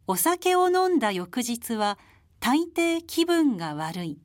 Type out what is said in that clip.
お酒を飲んだ翌日は大抵気分が悪い。